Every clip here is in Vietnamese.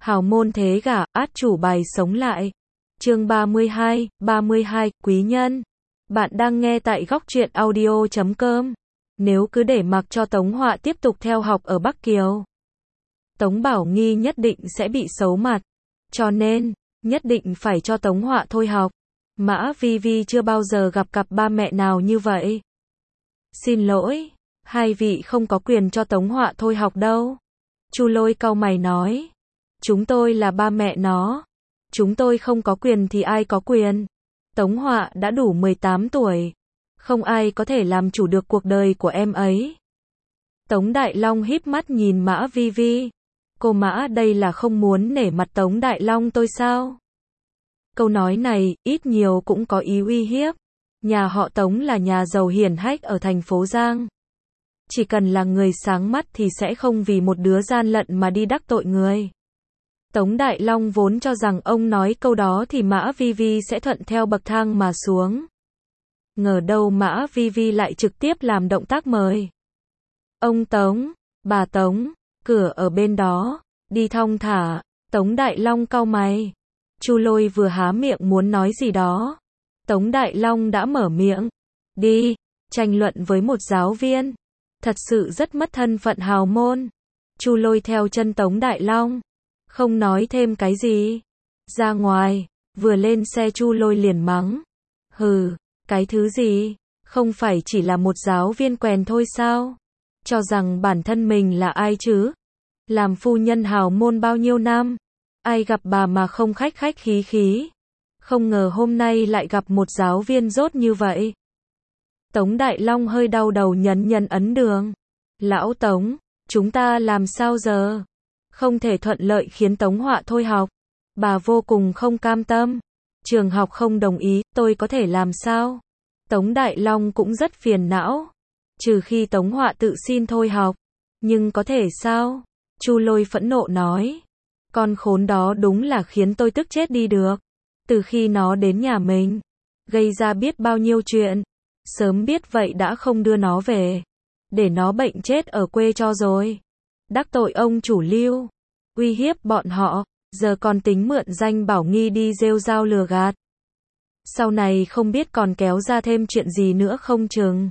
Hào môn thế gả, át chủ bài sống lại. Chương 32, quý nhân. Bạn đang nghe tại góc truyện audio.com. Nếu cứ để mặc cho Tống Họa tiếp tục theo học ở Bắc Kiều, Tống Bảo Nghi nhất định sẽ bị xấu mặt. Cho nên, nhất định phải cho Tống Họa thôi học. Mã Vi Vi chưa bao giờ gặp cặp ba mẹ nào như vậy. Xin lỗi, hai vị không có quyền cho Tống Họa thôi học đâu. Chu Lôi cau mày nói. Chúng tôi là ba mẹ nó. Chúng tôi không có quyền thì ai có quyền. Tống Họa đã đủ 18 tuổi. Không ai có thể làm chủ được cuộc đời của em ấy. Tống Đại Long híp mắt nhìn Mã Vi Vi. Cô Mã đây là không muốn nể mặt Tống Đại Long tôi sao? Câu nói này, ít nhiều cũng có ý uy hiếp. Nhà họ Tống là nhà giàu hiển hách ở thành phố Giang. Chỉ cần là người sáng mắt thì sẽ không vì một đứa gian lận mà đi đắc tội người. Tống Đại Long vốn cho rằng ông nói câu đó thì Mã Vi Vi sẽ thuận theo bậc thang mà xuống. Ngờ đâu Mã Vi Vi lại trực tiếp làm động tác mời. Ông Tống, bà Tống, cửa ở bên đó, đi thong thả. Tống Đại Long cau mày. Chu Lôi vừa há miệng muốn nói gì đó. Tống Đại Long đã mở miệng. Đi, tranh luận với một giáo viên. Thật sự rất mất thân phận hào môn. Chu Lôi theo chân Tống Đại Long. Không nói thêm cái gì. Ra ngoài, vừa lên xe Chu Lôi liền mắng. Hừ, cái thứ gì? Không phải chỉ là một giáo viên quèn thôi sao? Cho rằng bản thân mình là ai chứ? Làm phu nhân hào môn bao nhiêu năm? Ai gặp bà mà không khách khách khí khí? Không ngờ hôm nay lại gặp một giáo viên dốt như vậy. Tống Đại Long hơi đau đầu nhấn ấn đường. Lão Tống, chúng ta làm sao giờ? Không thể thuận lợi khiến Tống Họa thôi học. Bà vô cùng không cam tâm. Trường học không đồng ý, tôi có thể làm sao? Tống Đại Long cũng rất phiền não. Trừ khi Tống Họa tự xin thôi học. Nhưng có thể sao? Chu Lôi phẫn nộ nói. Con khốn đó đúng là khiến tôi tức chết đi được. Từ khi nó đến nhà mình, gây ra biết bao nhiêu chuyện. Sớm biết vậy đã không đưa nó về. Để nó bệnh chết ở quê cho rồi. Đắc tội ông chủ Lưu, uy hiếp bọn họ, giờ còn tính mượn danh Bảo Nghi đi rêu rao lừa gạt. Sau này không biết còn kéo ra thêm chuyện gì nữa không chừng.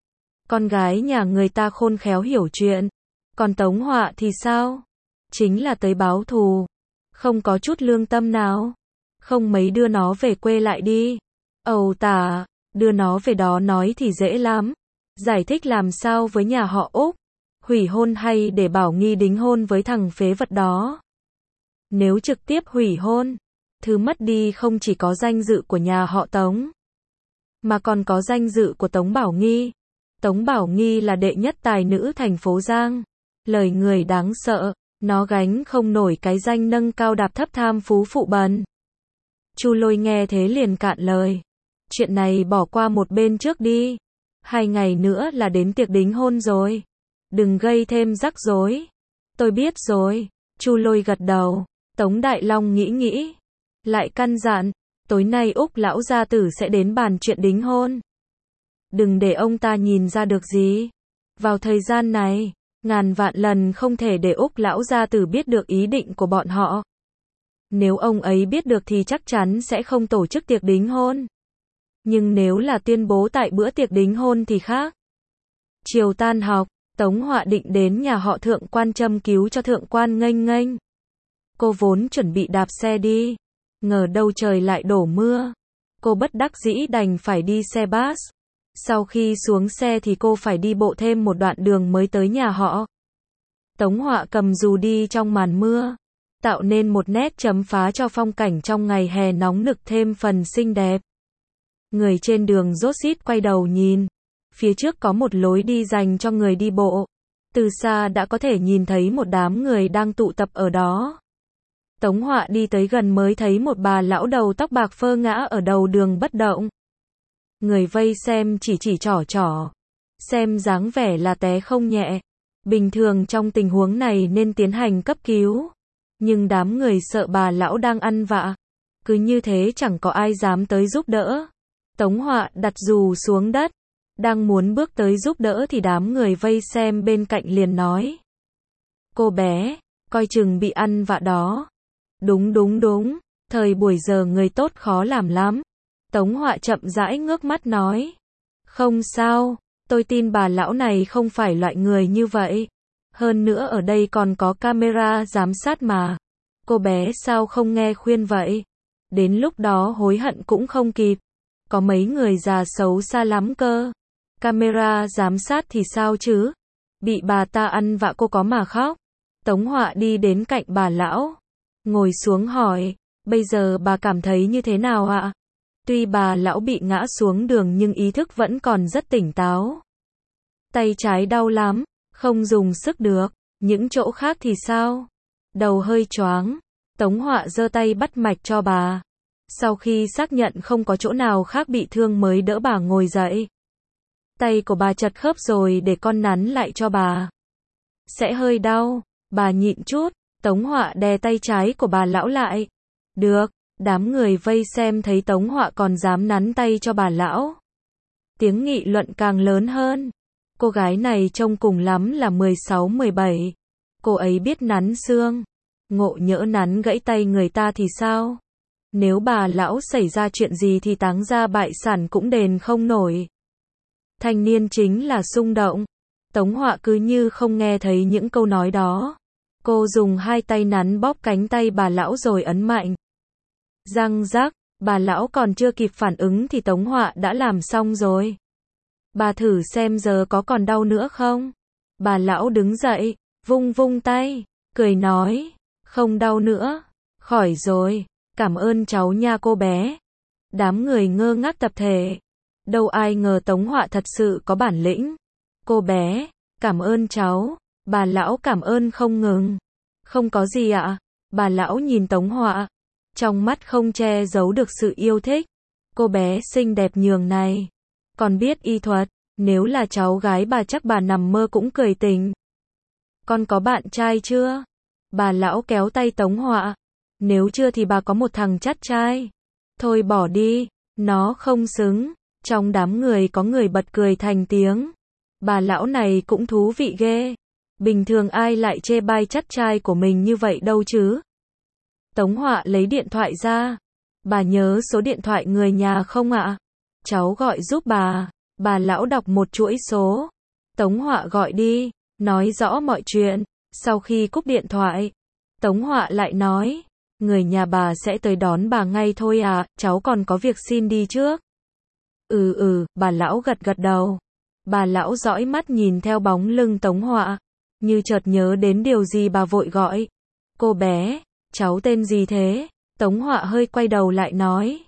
Con gái nhà người ta khôn khéo hiểu chuyện. Còn Tống Họa thì sao? Chính là tới báo thù. Không có chút lương tâm nào. Không mấy đưa nó về quê lại đi. Ầu tả, đưa nó về đó nói thì dễ lắm. Giải thích làm sao với nhà họ Úc. Hủy hôn hay để Bảo Nghi đính hôn với thằng phế vật đó. Nếu trực tiếp hủy hôn, thứ mất đi không chỉ có danh dự của nhà họ Tống, mà còn có danh dự của Tống Bảo Nghi. Tống Bảo Nghi là đệ nhất tài nữ thành phố Giang. Lời người đáng sợ, nó gánh không nổi cái danh nâng cao đạp thấp tham phú phụ bần. Chu Lôi nghe thế liền cạn lời. Chuyện này bỏ qua một bên trước đi. 2 ngày nữa là đến tiệc đính hôn rồi. Đừng gây thêm rắc rối. Tôi biết rồi. Chu Lôi gật đầu. Tống Đại Long nghĩ. Lại căn dặn. Tối nay Úc lão gia tử sẽ đến bàn chuyện đính hôn. Đừng để ông ta nhìn ra được gì. Vào thời gian này, ngàn vạn lần không thể để Úc lão gia tử biết được ý định của bọn họ. Nếu ông ấy biết được thì chắc chắn sẽ không tổ chức tiệc đính hôn. Nhưng nếu là tuyên bố tại bữa tiệc đính hôn thì khác. Chiều tan học, Tống Họa định đến nhà họ Thượng quan châm cứu cho Thượng quan nghênh. Cô vốn chuẩn bị đạp xe đi. Ngờ đâu trời lại đổ mưa. Cô bất đắc dĩ đành phải đi xe bus. Sau khi xuống xe thì cô phải đi bộ thêm một đoạn đường mới tới nhà họ. Tống Họa cầm dù đi trong màn mưa, tạo nên một nét chấm phá cho phong cảnh trong ngày hè nóng nực thêm phần xinh đẹp. Người trên đường rốt rít quay đầu nhìn. Phía trước có một lối đi dành cho người đi bộ. Từ xa đã có thể nhìn thấy một đám người đang tụ tập ở đó. Tống Họa đi tới gần mới thấy một bà lão đầu tóc bạc phơ ngã ở đầu đường bất động. Người vây xem chỉ trỏ. Xem dáng vẻ là té không nhẹ. Bình thường trong tình huống này nên tiến hành cấp cứu. Nhưng đám người sợ bà lão đang ăn vạ. Cứ như thế chẳng có ai dám tới giúp đỡ. Tống Họa đặt dù xuống đất. Đang muốn bước tới giúp đỡ thì đám người vây xem bên cạnh liền nói. Cô bé, coi chừng bị ăn vạ đó. Đúng đúng đúng, thời buổi giờ người tốt khó làm lắm. Tống Họa chậm rãi ngước mắt nói. Không sao, tôi tin bà lão này không phải loại người như vậy. Hơn nữa ở đây còn có camera giám sát mà. Cô bé sao không nghe khuyên vậy? Đến lúc đó hối hận cũng không kịp. Có mấy người già xấu xa lắm cơ. Camera giám sát thì sao chứ? Bị bà ta ăn vạ cô có mà khóc. Tống Họa đi đến cạnh bà lão. Ngồi xuống hỏi, bây giờ bà cảm thấy như thế nào ạ? Tuy bà lão bị ngã xuống đường nhưng ý thức vẫn còn rất tỉnh táo. Tay trái đau lắm, không dùng sức được. Những chỗ khác thì sao? Đầu hơi choáng. Tống Họa giơ tay bắt mạch cho bà. Sau khi xác nhận không có chỗ nào khác bị thương mới đỡ bà ngồi dậy. Tay của bà chật khớp rồi để con nắn lại cho bà. Sẽ hơi đau, bà nhịn chút. Tống Họa đè tay trái của bà lão lại. Được, đám người vây xem thấy Tống Họa còn dám nắn tay cho bà lão. Tiếng nghị luận càng lớn hơn. Cô gái này trông cùng lắm là 16-17. Cô ấy biết nắn xương. Ngộ nhỡ nắn gãy tay người ta thì sao? Nếu bà lão xảy ra chuyện gì thì táng gia bại sản cũng đền không nổi. Thanh niên chính là xung động. Tống Họa cứ như không nghe thấy những câu nói đó. Cô dùng hai tay nắn bóp cánh tay bà lão rồi ấn mạnh. Răng rắc, bà lão còn chưa kịp phản ứng thì Tống Họa đã làm xong rồi. Bà thử xem giờ có còn đau nữa không? Bà lão đứng dậy, vung vung tay, cười nói, không đau nữa, khỏi rồi, cảm ơn cháu nha cô bé. Đám người ngơ ngác tập thể. Đâu ai ngờ Tống Họa thật sự có bản lĩnh. Cô bé, cảm ơn cháu. Bà lão cảm ơn không ngừng. Không có gì ạ. Bà lão nhìn Tống Họa. Trong mắt không che giấu được sự yêu thích. Cô bé xinh đẹp nhường này. Còn biết y thuật. Nếu là cháu gái bà chắc bà nằm mơ cũng cười tỉnh. Con có bạn trai chưa? Bà lão kéo tay Tống Họa. Nếu chưa thì bà có một thằng chắt trai. Thôi bỏ đi. Nó không xứng. Trong đám người có người bật cười thành tiếng. Bà lão này cũng thú vị ghê. Bình thường ai lại chê bai chắt trai của mình như vậy đâu chứ? Tống Họa lấy điện thoại ra. Bà nhớ số điện thoại người nhà không ạ? Cháu gọi giúp bà. Bà lão đọc một chuỗi số. Tống Họa gọi đi, nói rõ mọi chuyện. Sau khi cúp điện thoại, Tống Họa lại nói, người nhà bà sẽ tới đón bà ngay thôi à, cháu còn có việc xin đi trước. Bà lão gật gật đầu. Bà lão dõi mắt nhìn theo bóng lưng Tống Họa. Như chợt nhớ đến điều gì bà vội gọi. Cô bé, cháu tên gì thế? Tống Họa hơi quay đầu lại nói.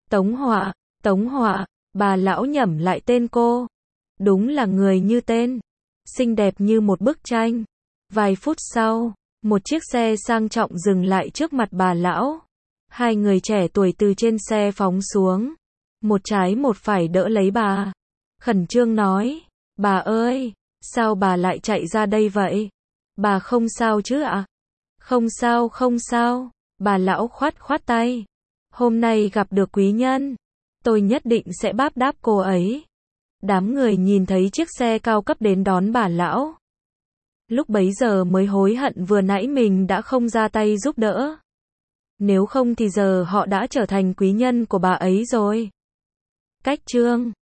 Tống Họa, bà lão nhẩm lại tên cô. Đúng là người như tên. Xinh đẹp như một bức tranh. Vài phút sau, một chiếc xe sang trọng dừng lại trước mặt bà lão. Hai người trẻ tuổi từ trên xe phóng xuống. Một trái một phải đỡ lấy bà. Khẩn trương nói, bà ơi, sao bà lại chạy ra đây vậy? Bà không sao chứ ạ? Không sao không sao, bà lão khoát khoát tay. Hôm nay gặp được quý nhân, tôi nhất định sẽ báo đáp cô ấy. Đám người nhìn thấy chiếc xe cao cấp đến đón bà lão. Lúc bấy giờ mới hối hận vừa nãy mình đã không ra tay giúp đỡ. Nếu không thì giờ họ đã trở thành quý nhân của bà ấy rồi. Cách chương